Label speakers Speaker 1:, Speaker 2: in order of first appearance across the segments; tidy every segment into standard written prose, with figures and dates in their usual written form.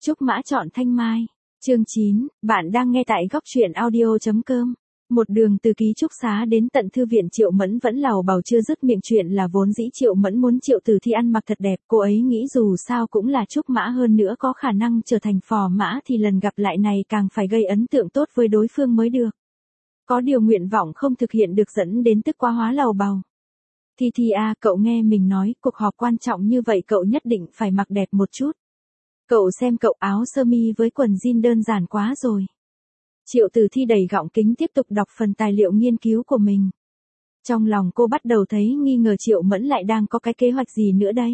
Speaker 1: Trúc Mã chọn Thanh Mai. Chương 9, bạn đang nghe tại góc truyện audio.com. Một đường từ ký túc xá đến tận thư viện, Triệu Mẫn vẫn lầu bầu chưa dứt miệng. Chuyện là vốn dĩ Triệu Mẫn muốn Triệu Tử Thi ăn mặc thật đẹp, cô ấy nghĩ dù sao cũng là Trúc Mã, hơn nữa có khả năng trở thành phò mã thì lần gặp lại này càng phải gây ấn tượng tốt với đối phương mới được. Có điều nguyện vọng không thực hiện được dẫn đến tức quá hóa lầu bầu. Thi Thi à, cậu nghe mình nói, cuộc họp quan trọng như vậy cậu nhất định phải mặc đẹp một chút. Cậu xem cậu áo sơ mi với quần jean đơn giản quá rồi. Triệu Tử Thi đẩy gọng kính tiếp tục đọc phần tài liệu nghiên cứu của mình. Trong lòng cô bắt đầu thấy nghi ngờ Triệu Mẫn lại đang có cái kế hoạch gì nữa đây.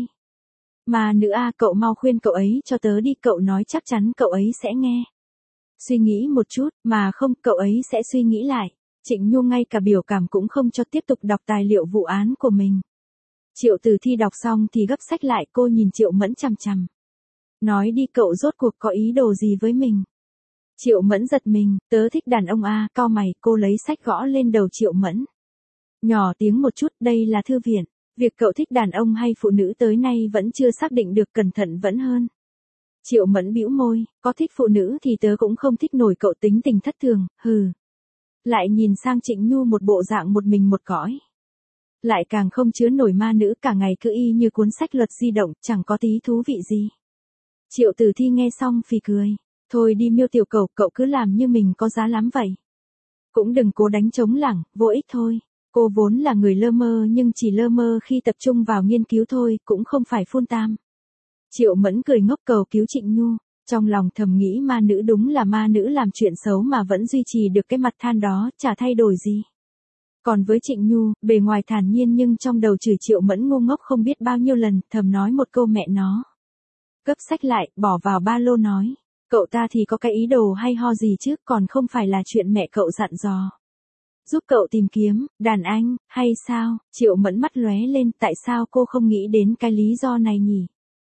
Speaker 1: Mà nữ à, cậu mau khuyên cậu ấy cho tớ đi, cậu nói chắc chắn cậu ấy sẽ nghe. Suy nghĩ một chút, mà không, cậu ấy sẽ suy nghĩ lại. Trịnh Nhu ngay cả biểu cảm cũng không cho, tiếp tục đọc tài liệu vụ án của mình. Triệu Tử Thi đọc xong thì gấp sách lại, cô nhìn Triệu Mẫn chằm chằm. Nói đi, cậu rốt cuộc có ý đồ gì với mình? Triệu Mẫn giật mình, tớ thích đàn ông à, cau mày, cô lấy sách gõ lên đầu Triệu Mẫn. Nhỏ tiếng một chút, đây là thư viện, việc cậu thích đàn ông hay phụ nữ tới nay vẫn chưa xác định được, cẩn thận vẫn hơn. Triệu Mẫn bĩu môi, có thích phụ nữ thì tớ cũng không thích nổi, cậu tính tình thất thường, hừ. Lại nhìn sang Trịnh Nhu một bộ dạng một mình một cõi. Lại càng không chứa nổi ma nữ, cả ngày cứ y như cuốn sách luật di động, chẳng có tí thú vị gì. Triệu Tử Thi nghe xong phì cười. Thôi đi Miêu tiểu cầu, cậu cứ làm như mình có giá lắm vậy. Cũng đừng cố đánh trống lảng, vô ích thôi. Cô vốn là người lơ mơ nhưng chỉ lơ mơ khi tập trung vào nghiên cứu thôi, cũng không phải full time. Triệu Mẫn cười ngốc cầu cứu Trịnh Nhu. Trong lòng thầm nghĩ ma nữ đúng là ma nữ, làm chuyện xấu mà vẫn duy trì được cái mặt than đó, chả thay đổi gì. Còn với Trịnh Nhu, bề ngoài thản nhiên nhưng trong đầu chửi Triệu Mẫn ngu ngốc không biết bao nhiêu lần, thầm nói một câu mẹ nó. Gấp sách lại, bỏ vào ba lô nói. Cậu ta thì có cái ý đồ hay ho gì chứ, còn không phải là chuyện mẹ cậu dặn dò. Giúp cậu tìm kiếm, đàn anh, hay sao? Triệu Mẫn mắt lóe lên, tại sao cô không nghĩ đến cái lý do này nhỉ?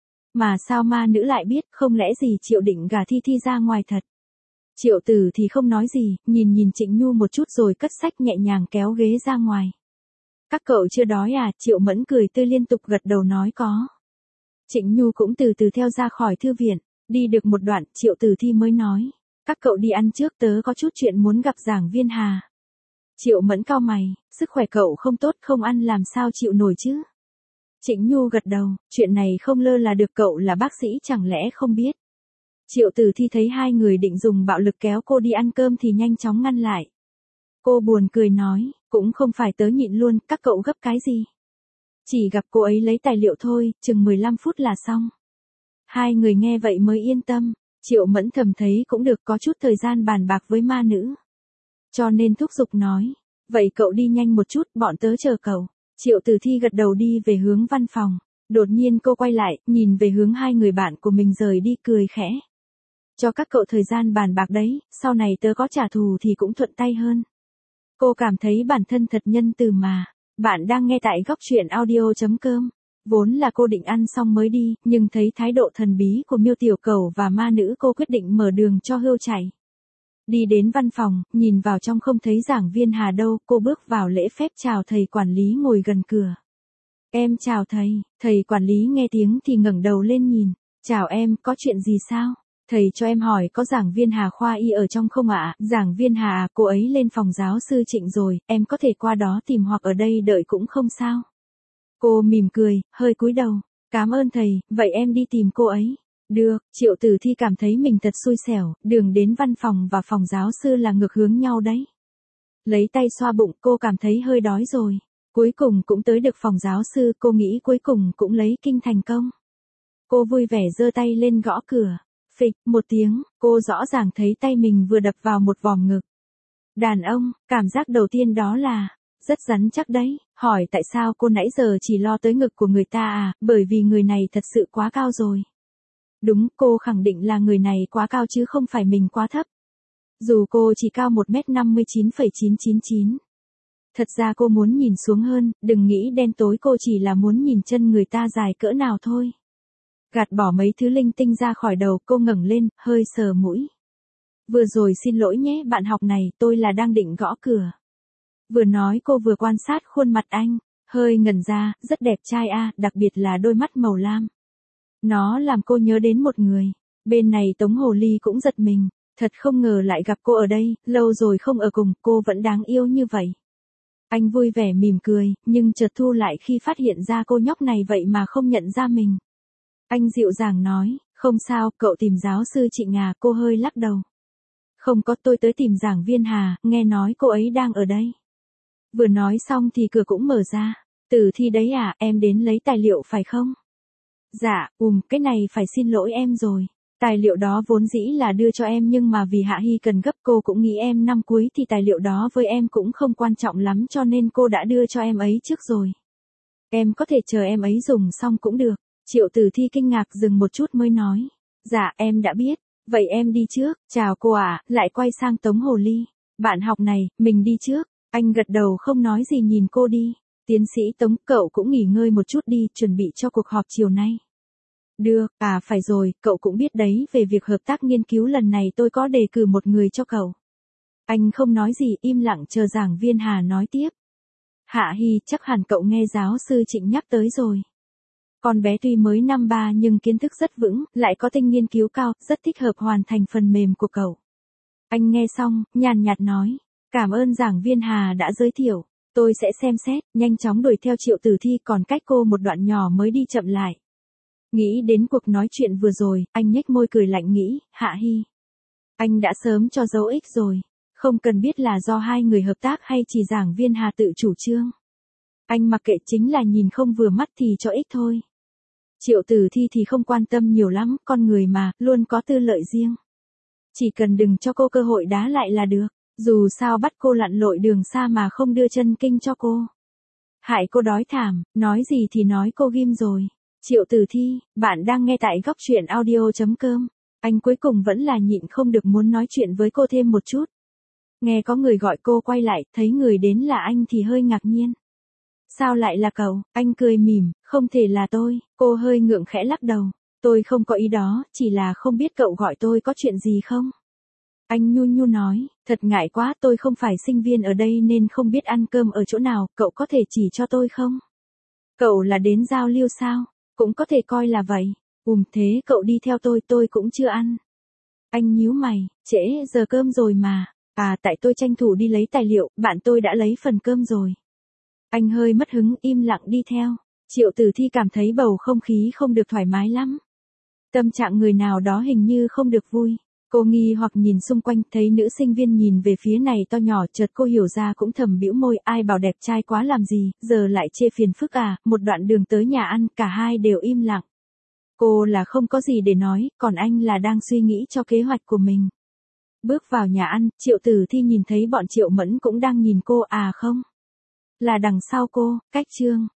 Speaker 1: Mà sao ma nữ lại biết, không lẽ gì Triệu định gả Thi Thi ra ngoài thật? Triệu Tử thì không nói gì, nhìn Trịnh Nhu một chút rồi cất sách nhẹ nhàng kéo ghế ra ngoài. Các cậu chưa đói à? Triệu Mẫn cười tươi liên tục gật đầu nói có. Trịnh Nhu cũng từ từ theo ra khỏi thư viện. Đi được một đoạn, Triệu Tử Thi mới nói. Các cậu đi ăn trước, tớ có chút chuyện muốn gặp giảng viên Hà. Triệu Mẫn cau mày, sức khỏe cậu không tốt, không ăn làm sao chịu nổi chứ? Trịnh Nhu gật đầu, chuyện này không lơ là được, cậu là bác sĩ chẳng lẽ không biết. Triệu Tử Thi thấy hai người định dùng bạo lực kéo cô đi ăn cơm thì nhanh chóng ngăn lại. Cô buồn cười nói, cũng không phải tớ nhịn luôn, các cậu gấp cái gì? Chỉ gặp cô ấy lấy tài liệu thôi, chừng 15 phút là xong. Hai người nghe vậy mới yên tâm, Triệu Mẫn thầm thấy cũng được, có chút thời gian bàn bạc với ma nữ. Cho nên thúc giục nói, vậy cậu đi nhanh một chút, bọn tớ chờ cậu. Triệu Tử Thi gật đầu đi về hướng văn phòng. Đột nhiên cô quay lại, nhìn về hướng hai người bạn của mình rời đi, cười khẽ. Cho các cậu thời gian bàn bạc đấy, sau này tớ có trả thù thì cũng thuận tay hơn. Cô cảm thấy bản thân thật nhân từ mà. Bạn đang nghe tại góc truyện audio.com. Vốn là cô định ăn xong mới đi, nhưng thấy thái độ thần bí của Miêu tiểu cầu và ma nữ, cô quyết định mở đường cho hươu chạy. Đi đến văn phòng, nhìn vào trong không thấy giảng viên Hà đâu, cô bước vào lễ phép chào thầy quản lý ngồi gần cửa. Em chào thầy. Thầy quản lý nghe tiếng thì ngẩng đầu lên nhìn. Chào em, có chuyện gì sao? Thầy cho em hỏi có giảng viên Hà khoa y ở trong không ạ? Giảng viên Hà à, cô ấy lên phòng giáo sư Trịnh rồi, em có thể qua đó tìm hoặc ở đây đợi cũng không sao. Cô mỉm cười, hơi cúi đầu. Cảm ơn thầy, vậy em đi tìm cô ấy. Được, Triệu Tử Thi cảm thấy mình thật xui xẻo, đường đến văn phòng và phòng giáo sư là ngược hướng nhau đấy. Lấy tay xoa bụng, cô cảm thấy hơi đói rồi. Cuối cùng cũng tới được phòng giáo sư, cô nghĩ cuối cùng cũng lấy kinh thành công. Cô vui vẻ giơ tay lên gõ cửa. Phịch, một tiếng, cô rõ ràng thấy tay mình vừa đập vào một vòm ngực. Đàn ông, cảm giác đầu tiên đó là, rất rắn chắc đấy. Hỏi tại sao cô nãy giờ chỉ lo tới ngực của người ta à, bởi vì người này thật sự quá cao rồi. Đúng, cô khẳng định là người này quá cao chứ không phải mình quá thấp. Dù cô chỉ cao 1m59,999. Thật ra cô muốn nhìn xuống hơn, đừng nghĩ đen tối, cô chỉ là muốn nhìn chân người ta dài cỡ nào thôi. Gạt bỏ mấy thứ linh tinh ra khỏi đầu, cô ngẩng lên, hơi sờ mũi. Vừa rồi xin lỗi nhé bạn học này, tôi là đang định gõ cửa. Vừa nói cô vừa quan sát khuôn mặt anh, hơi ngẩn ra, rất đẹp trai a, đặc biệt là đôi mắt màu lam. Nó làm cô nhớ đến một người. Bên này Tống Hồ Ly cũng giật mình, thật không ngờ lại gặp cô ở đây, lâu rồi không ở cùng, cô vẫn đáng yêu như vậy. Anh vui vẻ mỉm cười, nhưng chợt thu lại khi phát hiện ra cô nhóc này vậy mà không nhận ra mình. Anh dịu dàng nói, không sao, cậu tìm giáo sư Trịnh à, cô hơi lắc đầu. Không có, tôi tới tìm giảng viên Hà, nghe nói cô ấy đang ở đây. Vừa nói xong thì cửa cũng mở ra. Tử Thi đấy à, em đến lấy tài liệu phải không? Dạ, cái này phải xin lỗi em rồi. Tài liệu đó vốn dĩ là đưa cho em nhưng mà vì Hạ Hy cần gấp, cô cũng nghĩ em năm cuối thì tài liệu đó với em cũng không quan trọng lắm cho nên cô đã đưa cho em ấy trước rồi. Em có thể chờ em ấy dùng xong cũng được. Triệu Tử Thi kinh ngạc dừng một chút mới nói. Dạ em đã biết, vậy em đi trước, chào cô ạ, lại quay sang Tống Hồ Ly. Bạn học này, mình đi trước. Anh gật đầu không nói gì nhìn cô đi. Tiến sĩ Tống, cậu cũng nghỉ ngơi một chút đi, chuẩn bị cho cuộc họp chiều nay. Được, phải rồi, cậu cũng biết đấy, về việc hợp tác nghiên cứu lần này tôi có đề cử một người cho cậu. Anh không nói gì, im lặng chờ giảng viên Hà nói tiếp. Hạ Hy, chắc hẳn cậu nghe giáo sư Trịnh nhắc tới rồi. Con bé tuy mới năm 3 nhưng kiến thức rất vững, lại có tinh nghiên cứu cao, rất thích hợp hoàn thành phần mềm của cậu. Anh nghe xong, nhàn nhạt nói, cảm ơn giảng viên Hà đã giới thiệu. Tôi sẽ xem xét, nhanh chóng đuổi theo Triệu Tử Thi, còn cách cô một đoạn nhỏ mới đi chậm lại. Nghĩ đến cuộc nói chuyện vừa rồi, anh nhếch môi cười lạnh nghĩ, Hạ Hy. Anh đã sớm cho dấu X rồi, không cần biết là do hai người hợp tác hay chỉ giảng viên Hà tự chủ trương. Anh mặc kệ, chính là nhìn không vừa mắt thì cho X thôi. Triệu Tử Thi thì không quan tâm nhiều lắm, con người mà, luôn có tư lợi riêng. Chỉ cần đừng cho cô cơ hội đá lại là được. Dù sao bắt cô lặn lội đường xa mà không đưa chân kinh cho cô. Hại cô đói thảm, nói gì thì nói cô ghim rồi. Triệu Tử Thi, bạn đang nghe tại góc truyện audio.com. Anh cuối cùng vẫn là nhịn không được muốn nói chuyện với cô thêm một chút. Nghe có người gọi cô quay lại, thấy người đến là anh thì hơi ngạc nhiên. Sao lại là cậu? Anh cười mỉm, không thể là tôi. Cô hơi ngượng khẽ lắc đầu. Tôi không có ý đó, chỉ là không biết cậu gọi tôi có chuyện gì không? Anh nhu nhu nói, thật ngại quá, tôi không phải sinh viên ở đây nên không biết ăn cơm ở chỗ nào, cậu có thể chỉ cho tôi không? Cậu là đến giao lưu sao? Cũng có thể coi là vậy. Thế cậu đi theo tôi cũng chưa ăn. Anh nhíu mày, trễ giờ cơm rồi mà. Tại tôi tranh thủ đi lấy tài liệu, bạn tôi đã lấy phần cơm rồi. Anh hơi mất hứng, im lặng đi theo. Triệu Tử Thi cảm thấy bầu không khí không được thoải mái lắm. Tâm trạng người nào đó hình như không được vui. Cô nghi hoặc nhìn xung quanh, thấy nữ sinh viên nhìn về phía này to nhỏ, chợt cô hiểu ra cũng thầm bĩu môi, ai bảo đẹp trai quá làm gì, giờ lại chê phiền phức à. Một đoạn đường tới nhà ăn, cả hai đều im lặng. Cô là không có gì để nói, còn anh là đang suy nghĩ cho kế hoạch của mình. Bước vào nhà ăn, Triệu Tử Thi nhìn thấy bọn Triệu Mẫn cũng đang nhìn cô, không? Là đằng sau cô, cách Trương.